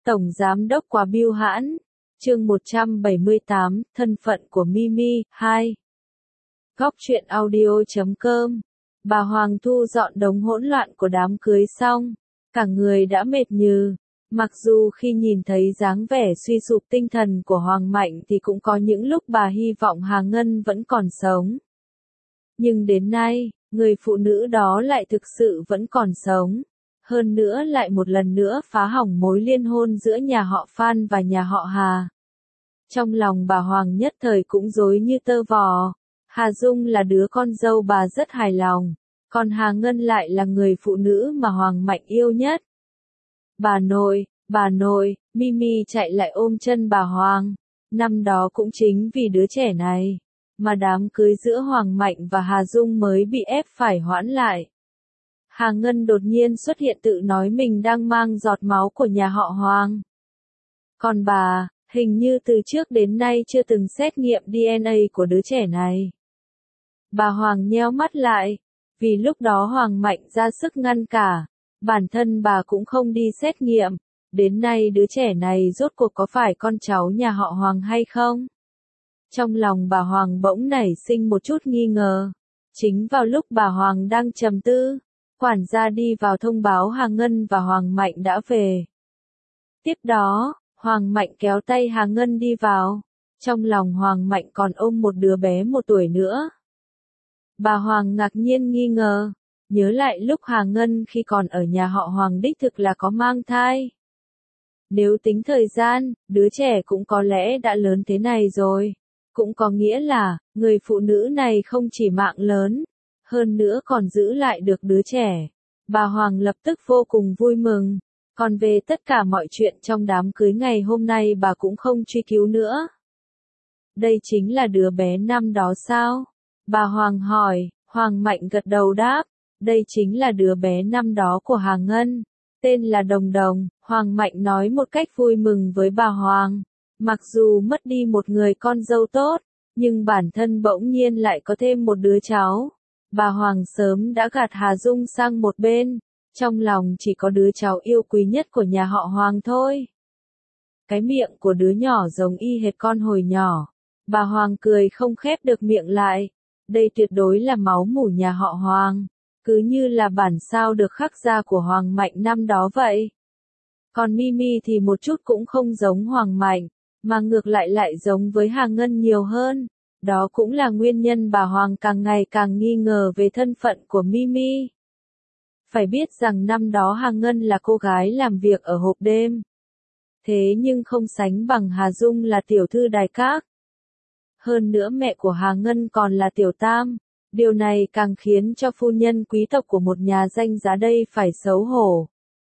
Tổng Giám đốc quá bưu hãn. Chương 178, thân phận của Mimi, 2. Góc truyện audio.com. Bà Hoàng thu dọn đống hỗn loạn của đám cưới xong, cả người đã mệt nhừ. Mặc dù khi nhìn thấy dáng vẻ suy sụp tinh thần của Hoàng Mạnh thì cũng có những lúc bà hy vọng Hà Ngân vẫn còn sống. Nhưng đến nay, người phụ nữ đó lại thực sự vẫn còn sống. Hơn nữa lại một lần nữa phá hỏng mối liên hôn giữa nhà họ Phan và nhà họ Hà. Trong lòng bà Hoàng nhất thời cũng rối như tơ vò. Hà Dung là đứa con dâu bà rất hài lòng, còn Hà Ngân lại là người phụ nữ mà Hoàng Mạnh yêu nhất. Bà nội, Mimi chạy lại ôm chân bà Hoàng. Năm đó cũng chính vì đứa trẻ này, mà đám cưới giữa Hoàng Mạnh và Hà Dung mới bị ép phải hoãn lại. Hà Ngân đột nhiên xuất hiện tự nói mình đang mang giọt máu của nhà họ Hoàng. Còn bà, hình như từ trước đến nay chưa từng xét nghiệm DNA của đứa trẻ này. Bà Hoàng nheo mắt lại, vì lúc đó Hoàng Mạnh ra sức ngăn cả, bản thân bà cũng không đi xét nghiệm, đến nay đứa trẻ này rốt cuộc có phải con cháu nhà họ Hoàng hay không? Trong lòng bà Hoàng bỗng nảy sinh một chút nghi ngờ. Chính vào lúc bà Hoàng đang trầm tư, quản gia đi vào thông báo Hà Ngân và Hoàng Mạnh đã về. Tiếp đó, Hoàng Mạnh kéo tay Hà Ngân đi vào, trong lòng Hoàng Mạnh còn ôm một đứa bé 1 tuổi nữa. Bà Hoàng ngạc nhiên nghi ngờ, nhớ lại lúc Hà Ngân khi còn ở nhà họ Hoàng đích thực là có mang thai. Nếu tính thời gian, đứa trẻ cũng có lẽ đã lớn thế này rồi. Cũng có nghĩa là, người phụ nữ này không chỉ mạng lớn, hơn nữa còn giữ lại được đứa trẻ. Bà Hoàng lập tức vô cùng vui mừng. Còn về tất cả mọi chuyện trong đám cưới ngày hôm nay bà cũng không truy cứu nữa. Đây chính là đứa bé năm đó sao? Bà Hoàng hỏi. Hoàng Mạnh gật đầu đáp. Đây chính là đứa bé năm đó của Hà Ngân. Tên là Đồng Đồng. Hoàng Mạnh nói một cách vui mừng với bà Hoàng. Mặc dù mất đi một người con dâu tốt, nhưng bản thân bỗng nhiên lại có thêm một đứa cháu. Bà Hoàng sớm đã gạt Hà Dung sang một bên, trong lòng chỉ có đứa cháu yêu quý nhất của nhà họ Hoàng thôi. Cái miệng của đứa nhỏ giống y hệt con hồi nhỏ. Bà Hoàng cười không khép được miệng lại. Đây tuyệt đối là máu mủ nhà họ Hoàng, cứ như là bản sao được khắc ra của Hoàng Mạnh năm đó vậy. Còn Mimi thì một chút cũng không giống Hoàng Mạnh, mà ngược lại giống với Hà Ngân nhiều hơn. Đó cũng là nguyên nhân bà Hoàng càng ngày càng nghi ngờ về thân phận của Mimi. Phải biết rằng năm đó Hà Ngân là cô gái làm việc ở hộp đêm. Thế nhưng không sánh bằng Hà Dung là tiểu thư đài các. Hơn nữa mẹ của Hà Ngân còn là tiểu tam. Điều này càng khiến cho phu nhân quý tộc của một nhà danh giá đây phải xấu hổ.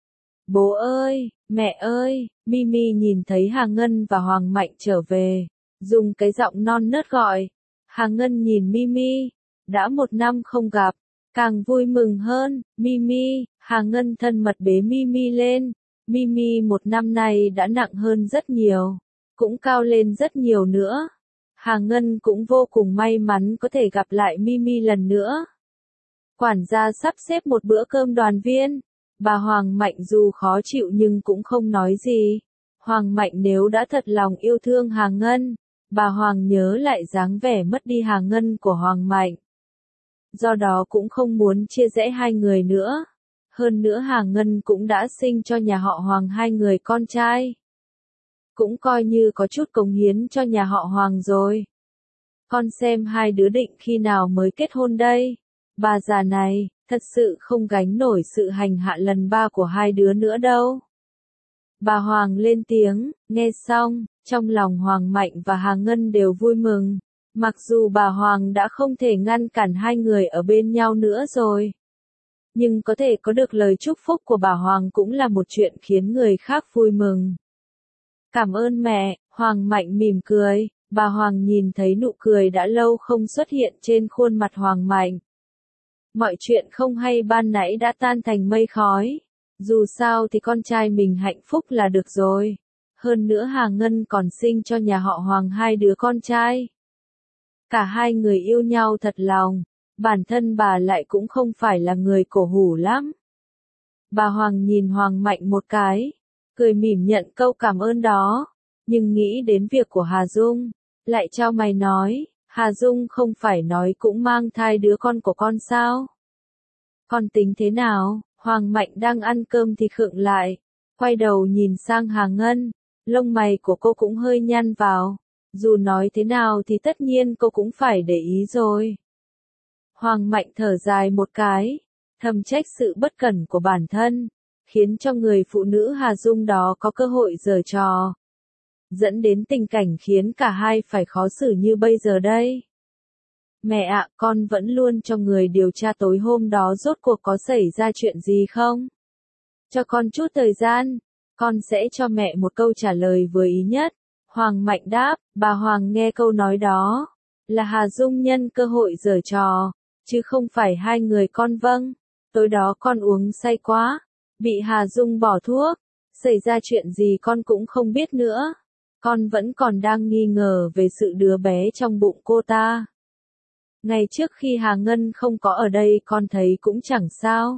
Bố ơi, mẹ ơi, Mimi nhìn thấy Hà Ngân và Hoàng Mạnh trở về, dùng cái giọng non nớt gọi. Hà Ngân nhìn Mimi, đã 1 năm không gặp, càng vui mừng hơn. Mimi, Hà Ngân thân mật bế Mimi lên. Mimi 1 năm nay đã nặng hơn rất nhiều, cũng cao lên rất nhiều nữa. Hà Ngân cũng vô cùng may mắn có thể gặp lại Mimi lần nữa. Quản gia sắp xếp một bữa cơm đoàn viên. Bà Hoàng Mạnh dù khó chịu nhưng cũng không nói gì. Hoàng Mạnh nếu đã thật lòng yêu thương Hà Ngân, bà Hoàng nhớ lại dáng vẻ mất đi Hà Ngân của Hoàng Mạnh. Do đó cũng không muốn chia rẽ hai người nữa. Hơn nữa Hà Ngân cũng đã sinh cho nhà họ Hoàng 2 người con trai. Cũng coi như có chút cống hiến cho nhà họ Hoàng rồi. Con xem 2 đứa định khi nào mới kết hôn đây. Bà già này, thật sự không gánh nổi sự hành hạ lần 3 của 2 đứa nữa đâu. Bà Hoàng lên tiếng, nghe xong, trong lòng Hoàng Mạnh và Hà Ngân đều vui mừng. Mặc dù bà Hoàng đã không thể ngăn cản 2 người ở bên nhau nữa rồi. Nhưng có thể có được lời chúc phúc của bà Hoàng cũng là một chuyện khiến người khác vui mừng. Cảm ơn mẹ, Hoàng Mạnh mỉm cười. Bà Hoàng nhìn thấy nụ cười đã lâu không xuất hiện trên khuôn mặt Hoàng Mạnh. Mọi chuyện không hay ban nãy đã tan thành mây khói. Dù sao thì con trai mình hạnh phúc là được rồi. Hơn nữa Hà Ngân còn sinh cho nhà họ Hoàng 2 đứa con trai. Cả 2 người yêu nhau thật lòng. Bản thân bà lại cũng không phải là người cổ hủ lắm. Bà Hoàng nhìn Hoàng Mạnh một cái, cười mỉm nhận câu cảm ơn đó, nhưng nghĩ đến việc của Hà Dung, lại chau mày nói, Hà Dung không phải nói cũng mang thai đứa con của con sao? Con tính thế nào? Hoàng Mạnh đang ăn cơm thì khựng lại, quay đầu nhìn sang Hà Ngân, lông mày của cô cũng hơi nhăn vào, dù nói thế nào thì tất nhiên cô cũng phải để ý rồi. Hoàng Mạnh thở dài một cái, thầm trách sự bất cẩn của bản thân, khiến cho người phụ nữ Hà Dung đó có cơ hội giở trò, dẫn đến tình cảnh khiến cả hai phải khó xử như bây giờ đây. Mẹ ạ, con vẫn luôn cho người điều tra tối hôm đó rốt cuộc có xảy ra chuyện gì không? Cho con chút thời gian, con sẽ cho mẹ một câu trả lời vừa ý nhất. Hoàng Mạnh đáp, bà Hoàng nghe câu nói đó, là Hà Dung nhân cơ hội giở trò, chứ không phải hai người con vâng. Tối đó con uống say quá, bị Hà Dung bỏ thuốc, xảy ra chuyện gì con cũng không biết nữa. Con vẫn còn đang nghi ngờ về sự đứa bé trong bụng cô ta. Ngày trước khi Hà Ngân không có ở đây con thấy cũng chẳng sao.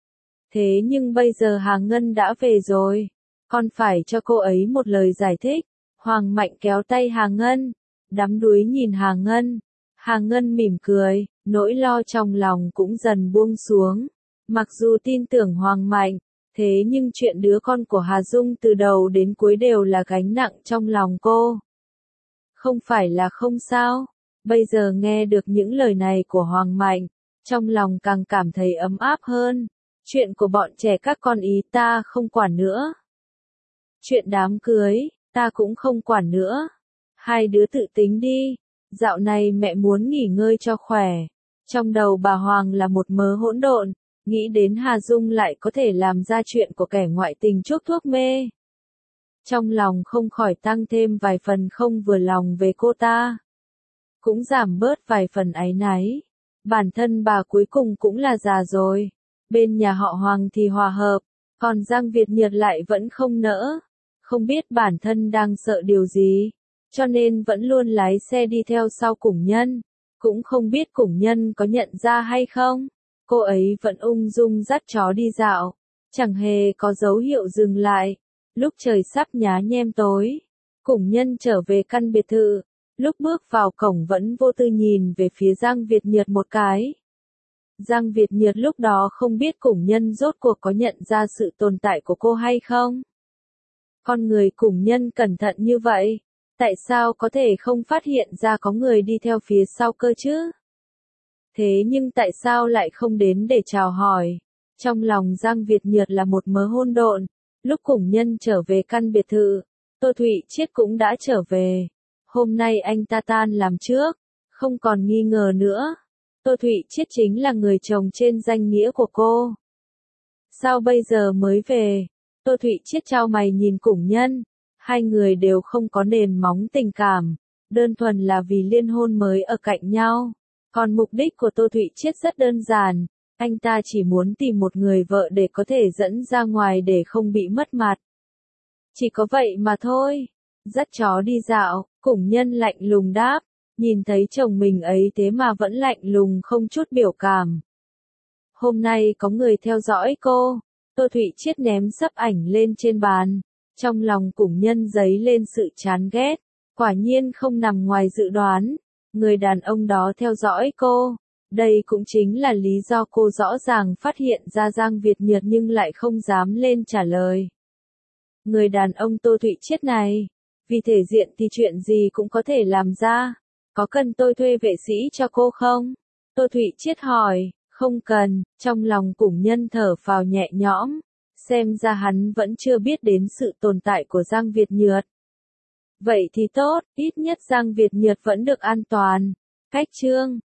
Thế nhưng bây giờ Hà Ngân đã về rồi, con phải cho cô ấy một lời giải thích. Hoàng Mạnh kéo tay Hà Ngân, đắm đuối nhìn Hà Ngân. Hà Ngân mỉm cười, nỗi lo trong lòng cũng dần buông xuống. Mặc dù tin tưởng Hoàng Mạnh, thế nhưng chuyện đứa con của Hà Dung từ đầu đến cuối đều là gánh nặng trong lòng cô. Không phải là không sao, bây giờ nghe được những lời này của Hoàng Mạnh, trong lòng càng cảm thấy ấm áp hơn. Chuyện của bọn trẻ các con ý ta không quản nữa. Chuyện đám cưới, ta cũng không quản nữa. Hai đứa tự tính đi, dạo này mẹ muốn nghỉ ngơi cho khỏe. Trong đầu bà Hoàng là một mớ hỗn độn, nghĩ đến Hà Dung lại có thể làm ra chuyện của kẻ ngoại tình chuốc thuốc mê. Trong lòng không khỏi tăng thêm vài phần không vừa lòng về cô ta. Cũng giảm bớt vài phần áy náy. Bản thân bà cuối cùng cũng là già rồi. Bên nhà họ Hoàng thì hòa hợp, còn Giang Việt Nhật lại vẫn không nỡ. Không biết bản thân đang sợ điều gì, cho nên vẫn luôn lái xe đi theo sau Củng Nhân. Cũng không biết Củng Nhân có nhận ra hay không. Cô ấy vẫn ung dung dắt chó đi dạo, chẳng hề có dấu hiệu dừng lại. Lúc trời sắp nhá nhem tối, Củng Nhân trở về căn biệt thự. Lúc bước vào cổng vẫn vô tư nhìn về phía Giang Việt Nhật một cái. Giang Việt Nhật lúc đó không biết Củng Nhân rốt cuộc có nhận ra sự tồn tại của cô hay không. Con người Củng Nhân cẩn thận như vậy, tại sao có thể không phát hiện ra có người đi theo phía sau cơ chứ? Thế nhưng tại sao lại không đến để chào hỏi? Trong lòng Giang Việt Nhật là một mớ hỗn độn. Lúc Củng Nhân trở về căn biệt thự, Tô Thụy Chiết cũng đã trở về. Hôm nay anh ta tan làm trước, không còn nghi ngờ nữa. Tô Thụy Chiết chính là người chồng trên danh nghĩa của cô. Sao bây giờ mới về? Tô Thụy Chiết chau mày nhìn Củng Nhân. Hai người đều không có nền móng tình cảm, đơn thuần là vì liên hôn mới ở cạnh nhau. Còn mục đích của Tô Thụy Chiết rất đơn giản, anh ta chỉ muốn tìm một người vợ để có thể dẫn ra ngoài để không bị mất mặt. Chỉ có vậy mà thôi. Dắt chó đi dạo, Củng Nhân lạnh lùng đáp, nhìn thấy chồng mình ấy thế mà vẫn lạnh lùng không chút biểu cảm. Hôm nay có người theo dõi cô. Tô Thụy Chiết ném sấp ảnh lên trên bàn. Trong lòng Củng Nhân dấy lên sự chán ghét. Quả nhiên không nằm ngoài dự đoán. Người đàn ông đó theo dõi cô. Đây cũng chính là lý do cô rõ ràng phát hiện ra Giang Việt Nhật nhưng lại không dám lên trả lời. Người đàn ông Tô Thụy Chiết này, vì thể diện thì chuyện gì cũng có thể làm ra. Có cần tôi thuê vệ sĩ cho cô không? Tô Thụy Chiết hỏi. Không cần. Trong lòng Củng Nhân thở phào nhẹ nhõm. Xem ra hắn vẫn chưa biết đến sự tồn tại của Giang Việt Nhật. Vậy thì tốt, ít nhất Giang Việt Nhật vẫn được an toàn. Cách chương